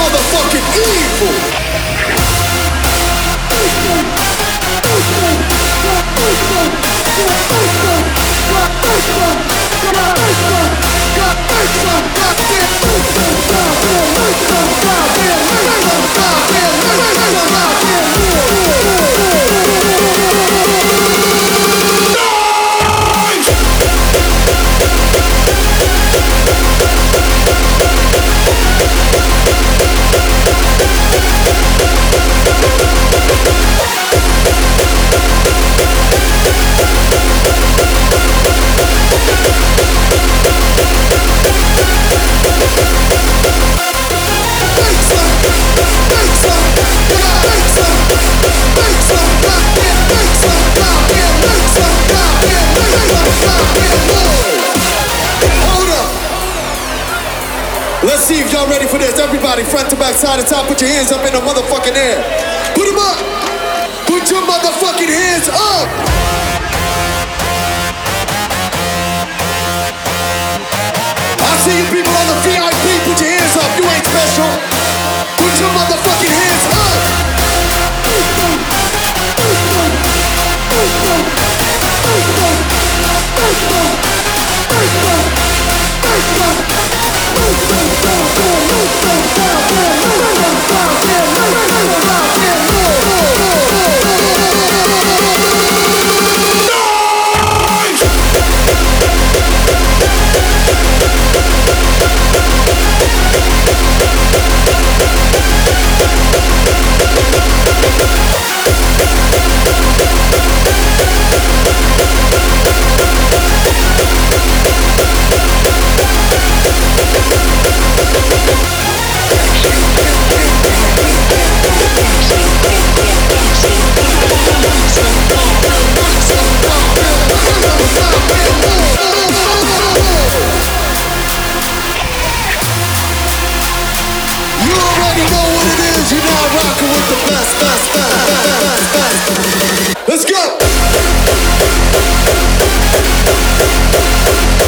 motherfucking evil. Let's see if y'all ready for this. Everybody, front to back, side to top, put your hands up in the motherfucking air. Put them up. Put your motherfucking hands up. I see you people on the VIP. Put your hands up. You ain't special. Put your motherfucking hands up. Let's go!